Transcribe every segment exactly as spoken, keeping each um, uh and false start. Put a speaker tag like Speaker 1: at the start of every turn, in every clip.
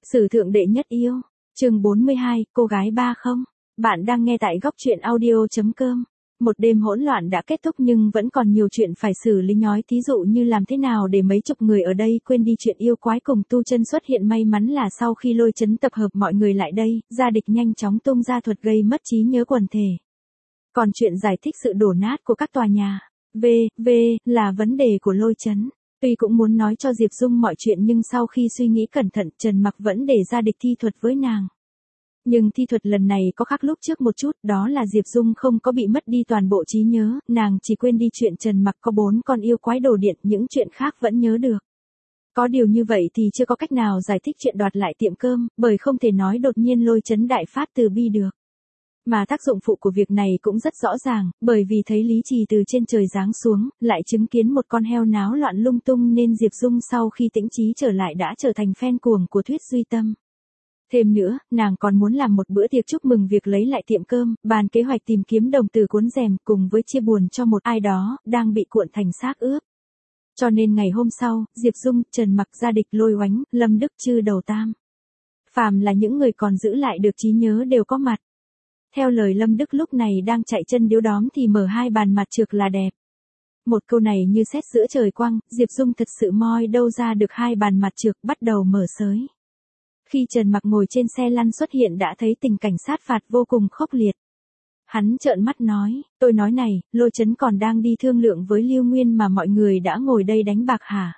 Speaker 1: Sử thượng đệ nhất yêu, chương bốn mươi hai, cô gái ba không. Bạn đang nghe tại góc truyện audio.com. Một đêm hỗn loạn đã kết thúc nhưng vẫn còn nhiều chuyện phải xử lý nhói, thí dụ như làm thế nào để mấy chục người ở đây quên đi chuyện yêu quái cùng tu chân xuất hiện. May mắn là sau khi Lôi Chấn tập hợp mọi người lại đây, gia địch nhanh chóng tung ra thuật gây mất trí nhớ quần thể. Còn chuyện giải thích sự đổ nát của các tòa nhà, v, v, là vấn đề của Lôi Chấn. Tuy cũng muốn nói cho Diệp Dung mọi chuyện nhưng sau khi suy nghĩ cẩn thận, Trần Mặc vẫn để gia địch thi thuật với nàng. Nhưng thi thuật lần này có khác lúc trước một chút, đó là Diệp Dung không có bị mất đi toàn bộ trí nhớ, nàng chỉ quên đi chuyện Trần Mặc có bốn con yêu quái đồ điện, những chuyện khác vẫn nhớ được. Có điều như vậy thì chưa có cách nào giải thích chuyện đoạt lại tiệm cơm, bởi không thể nói đột nhiên Lôi Chấn đại phát từ bi được. Mà tác dụng phụ của việc này cũng rất rõ ràng, bởi vì thấy Lý Trì từ trên trời giáng xuống, lại chứng kiến một con heo náo loạn lung tung nên Diệp Dung sau khi tĩnh trí trở lại đã trở thành fan cuồng của Thuyết Duy Tâm. Thêm nữa, nàng còn muốn làm một bữa tiệc chúc mừng việc lấy lại tiệm cơm, bàn kế hoạch tìm kiếm đồng tử cuốn rèm cùng với chia buồn cho một ai đó, đang bị cuộn thành xác ướp. Cho nên ngày hôm sau, Diệp Dung, Trần Mặc, gia địch, Lôi Oánh, Lâm Đức, Chư Đầu Tam. Phàm là những người còn giữ lại được trí nhớ đều có mặt. Theo lời Lâm Đức lúc này đang chạy chân điếu đóm thì mở hai bàn mặt trược là đẹp. Một câu này như sét giữa trời quang, Diệp Dung thật sự moi đâu ra được hai bàn mặt trược, bắt đầu mở sới. Khi Trần Mặc ngồi trên xe lăn xuất hiện đã thấy tình cảnh sát phạt vô cùng khốc liệt. Hắn trợn mắt nói, tôi nói này, Lôi Chấn còn đang đi thương lượng với Lưu Nguyên mà mọi người đã ngồi đây đánh bạc hả?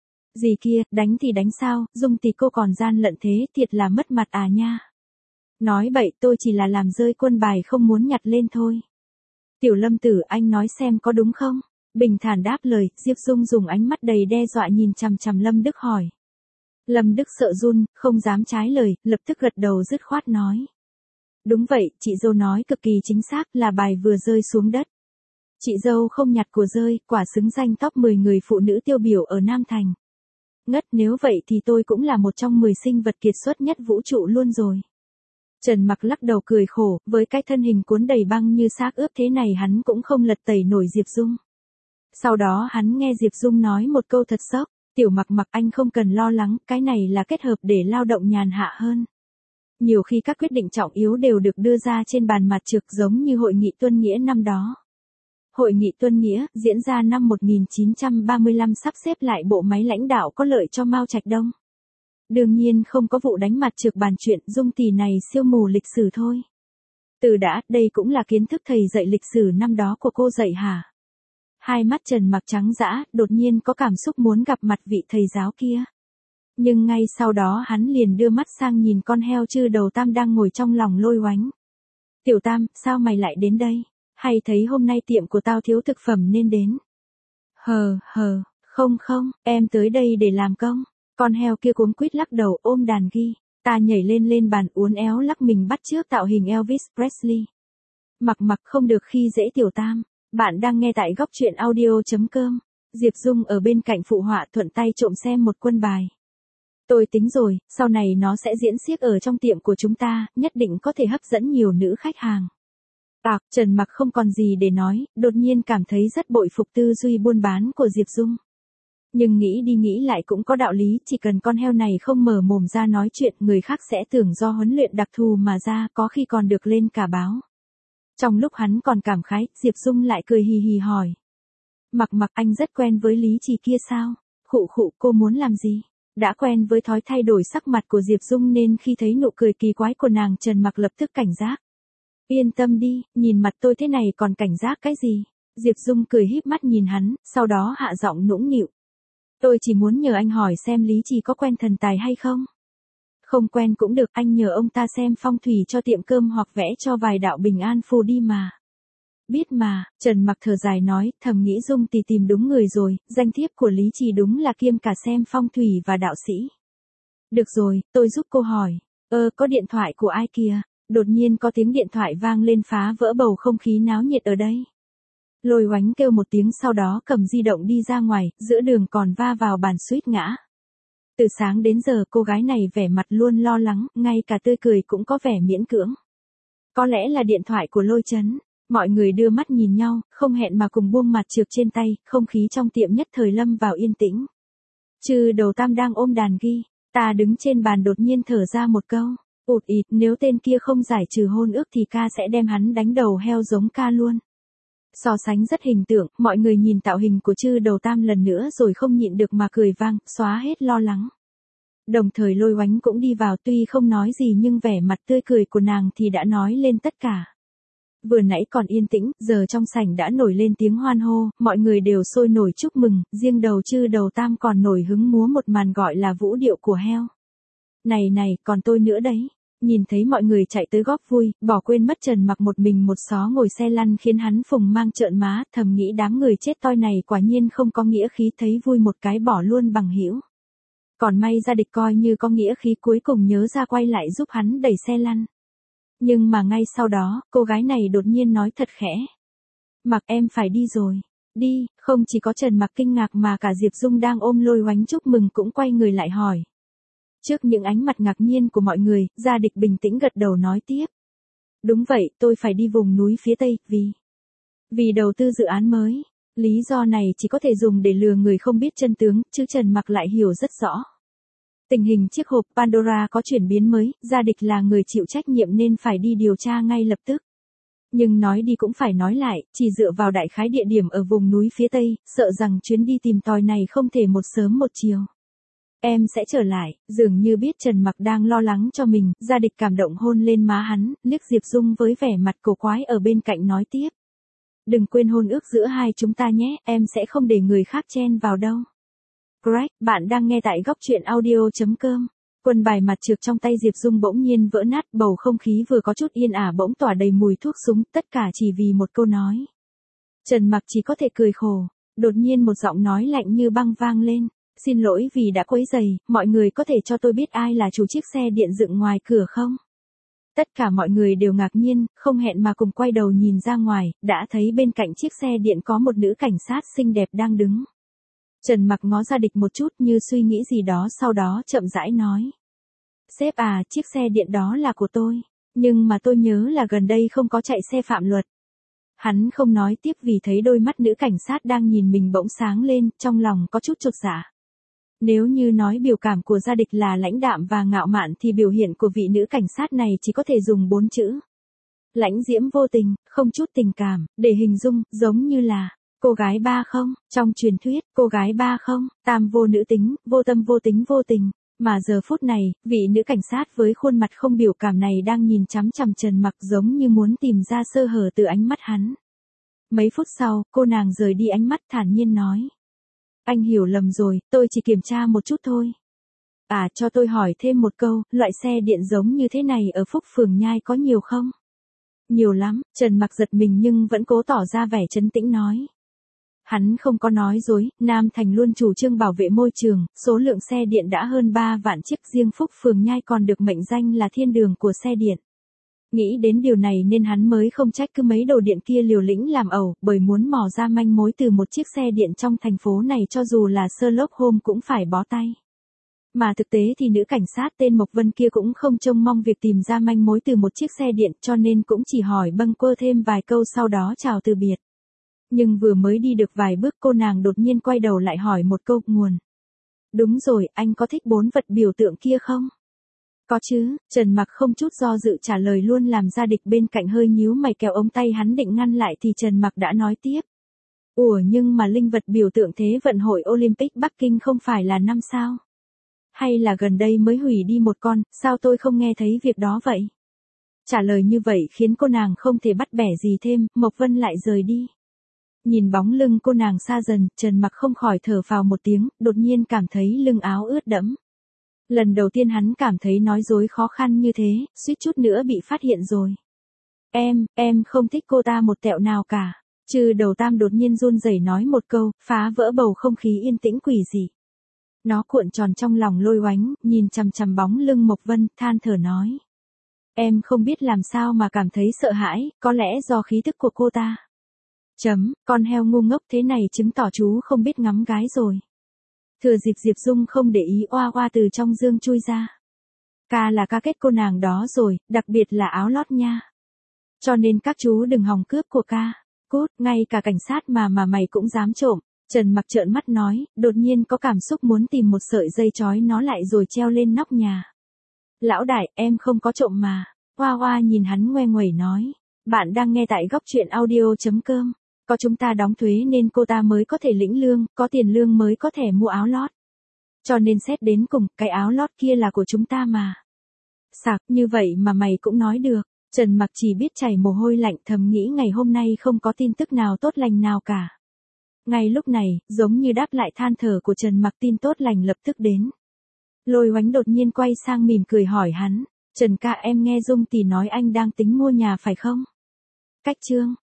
Speaker 1: Gì kia, đánh thì đánh sao, Dung thì cô còn gian lận thế, thiệt là mất mặt à nha. Nói bậy, tôi chỉ là làm rơi quân bài không muốn nhặt lên thôi. Tiểu Lâm tử, anh nói xem có đúng không? Bình thản đáp lời, Diệp Dung dùng ánh mắt đầy đe dọa nhìn chằm chằm Lâm Đức hỏi. Lâm Đức sợ run, không dám trái lời, lập tức gật đầu dứt khoát nói. Đúng vậy, chị dâu nói cực kỳ chính xác, là bài vừa rơi xuống đất. Chị dâu không nhặt của rơi, quả xứng danh top mười người phụ nữ tiêu biểu ở Nam Thành. Ngất, nếu vậy thì tôi cũng là một trong mười sinh vật kiệt xuất nhất vũ trụ luôn rồi. Trần Mặc lắc đầu cười khổ, với cái thân hình cuốn đầy băng như xác ướp thế này hắn cũng không lật tẩy nổi Diệp Dung. Sau đó hắn nghe Diệp Dung nói một câu thật sốc, Tiểu Mặc Mặc anh không cần lo lắng, cái này là kết hợp để lao động nhàn hạ hơn. Nhiều khi các quyết định trọng yếu đều được đưa ra trên bàn mặt trược giống như Hội nghị Tuân Nghĩa năm đó. Hội nghị Tuân Nghĩa, diễn ra năm một nghìn chín trăm ba mươi lăm sắp xếp lại bộ máy lãnh đạo có lợi cho Mao Trạch Đông. Đương nhiên không có vụ đánh mặt trược bàn chuyện, Dung tỷ này siêu mù lịch sử thôi. Từ đã, đây cũng là kiến thức thầy dạy lịch sử năm đó của cô dạy hả? Hai mắt Trần Mặc trắng dã, đột nhiên có cảm xúc muốn gặp mặt vị thầy giáo kia. Nhưng ngay sau đó hắn liền đưa mắt sang nhìn con heo Chư Đầu Tam đang ngồi trong lòng Lôi Oánh. Tiểu Tam, sao mày lại đến đây? Hay thấy hôm nay tiệm của tao thiếu thực phẩm nên đến? Hờ, hờ, không không, em tới đây để làm công. Con heo kia cuống quýt lắc đầu ôm đàn ghi, ta nhảy lên lên bàn uốn éo lắc mình bắt chước tạo hình Elvis Presley. Mặc Mặc không được khi dễ Tiểu Tam, bạn đang nghe tại góc truyện audio.com. Diệp Dung ở bên cạnh phụ họa thuận tay trộm xem một quân bài. Tôi tính rồi, sau này nó sẽ diễn xiếc ở trong tiệm của chúng ta, nhất định có thể hấp dẫn nhiều nữ khách hàng. Tạc, Trần Mặc không còn gì để nói, đột nhiên cảm thấy rất bội phục tư duy buôn bán của Diệp Dung. Nhưng nghĩ đi nghĩ lại cũng có đạo lý, chỉ cần con heo này không mở mồm ra nói chuyện, người khác sẽ tưởng do huấn luyện đặc thù mà ra, có khi còn được lên cả báo. Trong lúc hắn còn cảm khái, Diệp Dung lại cười hì hì hỏi. Mặc Mặc anh rất quen với Lý Trì kia sao? Khụ khụ, cô muốn làm gì? Đã quen với thói thay đổi sắc mặt của Diệp Dung nên khi thấy nụ cười kỳ quái của nàng, Trần Mặc lập tức cảnh giác. Yên tâm đi, nhìn mặt tôi thế này còn cảnh giác cái gì? Diệp Dung cười híp mắt nhìn hắn, sau đó hạ giọng nũng nịu. Tôi chỉ muốn nhờ anh hỏi xem Lý Trì có quen thần tài hay không? Không quen cũng được, anh nhờ ông ta xem phong thủy cho tiệm cơm hoặc vẽ cho vài đạo bình an phù đi mà. Biết mà, Trần Mặc thở dài nói, thầm nghĩ Dung thì tìm đúng người rồi, danh thiếp của Lý Trì đúng là kiêm cả xem phong thủy và đạo sĩ. Được rồi, tôi giúp cô hỏi. Ơ, có điện thoại của ai kìa? Đột nhiên có tiếng điện thoại vang lên phá vỡ bầu không khí náo nhiệt ở đây. Lôi Oánh kêu một tiếng sau đó cầm di động đi ra ngoài, giữa đường còn va vào bàn suýt ngã. Từ sáng đến giờ cô gái này vẻ mặt luôn lo lắng, ngay cả tươi cười cũng có vẻ miễn cưỡng. Có lẽ là điện thoại của Lôi Chấn. Mọi người đưa mắt nhìn nhau, không hẹn mà cùng buông mặt trược trên tay, không khí trong tiệm nhất thời lâm vào yên tĩnh. Chư Đầu Tam đang ôm đàn ghi. Ta đứng trên bàn đột nhiên thở ra một câu. Ụt ịt, nếu tên kia không giải trừ hôn ước thì ca sẽ đem hắn đánh đầu heo giống ca luôn. So sánh rất hình tượng, mọi người nhìn tạo hình của Trư Đầu Tam lần nữa rồi không nhịn được mà cười vang, xóa hết lo lắng. Đồng thời Lôi Oánh cũng đi vào, tuy không nói gì nhưng vẻ mặt tươi cười của nàng thì đã nói lên tất cả. Vừa nãy còn yên tĩnh, giờ trong sảnh đã nổi lên tiếng hoan hô, mọi người đều sôi nổi chúc mừng, riêng đầu Trư Đầu Tam còn nổi hứng múa một màn gọi là vũ điệu của heo. Này này, còn tôi nữa đấy. Nhìn thấy mọi người chạy tới góp vui, bỏ quên mất Trần Mặc một mình một xó ngồi xe lăn khiến hắn phùng mang trợn má, thầm nghĩ đám người chết toi này quả nhiên không có nghĩa khí, thấy vui một cái bỏ luôn bằng hữu. Còn may Gia Địch coi như có nghĩa khí cuối cùng nhớ ra quay lại giúp hắn đẩy xe lăn. Nhưng mà ngay sau đó, cô gái này đột nhiên nói thật khẽ. Mặc, em phải đi rồi. Đi, không chỉ có Trần Mặc kinh ngạc mà cả Diệp Dung đang ôm Lôi Oánh chúc mừng cũng quay người lại hỏi. Trước những ánh mặt ngạc nhiên của mọi người, Gia Địch bình tĩnh gật đầu nói tiếp. Đúng vậy, tôi phải đi vùng núi phía Tây, vì... Vì đầu tư dự án mới. Lý do này chỉ có thể dùng để lừa người không biết chân tướng, chứ Trần Mặc lại hiểu rất rõ. Tình hình chiếc hộp Pandora có chuyển biến mới, Gia Địch là người chịu trách nhiệm nên phải đi điều tra ngay lập tức. Nhưng nói đi cũng phải nói lại, chỉ dựa vào đại khái địa điểm ở vùng núi phía Tây, sợ rằng chuyến đi tìm tòi này không thể một sớm một chiều. Em sẽ trở lại, dường như biết Trần Mặc đang lo lắng cho mình, Gia Địch cảm động hôn lên má hắn, liếc Diệp Dung với vẻ mặt cổ quái ở bên cạnh nói tiếp. Đừng quên hôn ước giữa hai chúng ta nhé, em sẽ không để người khác chen vào đâu. Greg, bạn đang nghe tại góc truyện audio.com. Quân bài mặt trược trong tay Diệp Dung bỗng nhiên vỡ nát, bầu không khí vừa có chút yên ả bỗng tỏa đầy mùi thuốc súng, tất cả chỉ vì một câu nói. Trần Mặc chỉ có thể cười khổ, đột nhiên một giọng nói lạnh như băng vang lên. Xin lỗi vì đã quấy rầy, mọi người có thể cho tôi biết ai là chủ chiếc xe điện dựng ngoài cửa không? Tất cả mọi người đều ngạc nhiên, không hẹn mà cùng quay đầu nhìn ra ngoài, đã thấy bên cạnh chiếc xe điện có một nữ cảnh sát xinh đẹp đang đứng. Trần Mặc ngó Gia Địch một chút như suy nghĩ gì đó sau đó chậm rãi nói. Sếp à, chiếc xe điện đó là của tôi, nhưng mà tôi nhớ là gần đây không có chạy xe phạm luật. Hắn không nói tiếp vì thấy đôi mắt nữ cảnh sát đang nhìn mình bỗng sáng lên, trong lòng có chút chột dạ. Nếu như nói biểu cảm của Gia Địch là lãnh đạm và ngạo mạn thì biểu hiện của vị nữ cảnh sát này chỉ có thể dùng bốn chữ. Lãnh diễm vô tình, không chút tình cảm, để hình dung, giống như là, cô gái ba không, trong truyền thuyết, cô gái ba không, tam vô nữ tính, vô tâm vô tính vô tình. Mà giờ phút này, vị nữ cảnh sát với khuôn mặt không biểu cảm này đang nhìn chằm chằm Trần Mặc giống như muốn tìm ra sơ hở từ ánh mắt hắn. Mấy phút sau, cô nàng rời đi ánh mắt thản nhiên nói. Anh hiểu lầm rồi, tôi chỉ kiểm tra một chút thôi. À, cho tôi hỏi thêm một câu, loại xe điện giống như thế này ở Phúc Phường Nhai có nhiều không? Nhiều lắm, Trần Mặc giật mình nhưng vẫn cố tỏ ra vẻ trấn tĩnh nói. Hắn không có nói dối, Nam Thành luôn chủ trương bảo vệ môi trường, số lượng xe điện đã hơn ba vạn chiếc, riêng Phúc Phường Nhai còn được mệnh danh là thiên đường của xe điện. Nghĩ đến điều này nên hắn mới không trách cứ mấy đồ điện kia liều lĩnh làm ẩu, bởi muốn mò ra manh mối từ một chiếc xe điện trong thành phố này cho dù là Sherlock Holmes cũng phải bó tay. Mà thực tế thì nữ cảnh sát tên Mộc Vân kia cũng không trông mong việc tìm ra manh mối từ một chiếc xe điện cho nên cũng chỉ hỏi bâng quơ thêm vài câu sau đó chào từ biệt. Nhưng vừa mới đi được vài bước cô nàng đột nhiên quay đầu lại hỏi một câu nguồn. Đúng rồi, anh có thích bốn vật biểu tượng kia không? Có chứ, Trần Mặc không chút do dự trả lời luôn làm Gia Địch bên cạnh hơi nhíu mày kéo ống tay hắn định ngăn lại thì Trần Mặc đã nói tiếp. Ủa nhưng mà linh vật biểu tượng Thế vận hội Olympic Bắc Kinh không phải là năm sao? Hay là gần đây mới hủy đi một con, sao tôi không nghe thấy việc đó vậy? Trả lời như vậy khiến cô nàng không thể bắt bẻ gì thêm, Mộc Vân lại rời đi. Nhìn bóng lưng cô nàng xa dần, Trần Mặc không khỏi thở phào một tiếng, đột nhiên cảm thấy lưng áo ướt đẫm. Lần đầu tiên hắn cảm thấy nói dối khó khăn như thế, suýt chút nữa bị phát hiện rồi. Em, em không thích cô ta một tẹo nào cả. Trừ Đầu Tam đột nhiên run rẩy nói một câu, phá vỡ bầu không khí yên tĩnh quỷ dị. Nó cuộn tròn trong lòng Lôi Oánh, nhìn chằm chằm bóng lưng Mộc Vân, than thở nói. Em không biết làm sao mà cảm thấy sợ hãi, có lẽ do khí tức của cô ta. Chấm, con heo ngu ngốc thế này chứng tỏ chú không biết ngắm gái rồi. Thừa dịp Diệp Dung không để ý oa oa từ trong dương chui ra. Ca là ca kết cô nàng đó rồi, đặc biệt là áo lót nha. Cho nên các chú đừng hòng cướp của ca. Cút, ngay cả cảnh sát mà mà mày cũng dám trộm. Trần Mặc trợn mắt nói, đột nhiên có cảm xúc muốn tìm một sợi dây trói nó lại rồi treo lên nóc nhà. Lão đại, em không có trộm mà. Hoa Hoa nhìn hắn ngoe nguẩy nói. Bạn đang nghe tại góc truyện audio.com. Có chúng ta đóng thuế nên cô ta mới có thể lĩnh lương, có tiền lương mới có thể mua áo lót. Cho nên xét đến cùng, cái áo lót kia là của chúng ta mà. Sạc, như vậy mà mày cũng nói được. Trần Mặc chỉ biết chảy mồ hôi lạnh, thầm nghĩ ngày hôm nay không có tin tức nào tốt lành nào cả. Ngay lúc này, giống như đáp lại than thở của Trần Mặc, tin tốt lành lập tức đến. Lôi Oánh đột nhiên quay sang mỉm cười hỏi hắn, Trần ca, em nghe Dung tỷ nói anh đang tính mua nhà phải không? Cách chương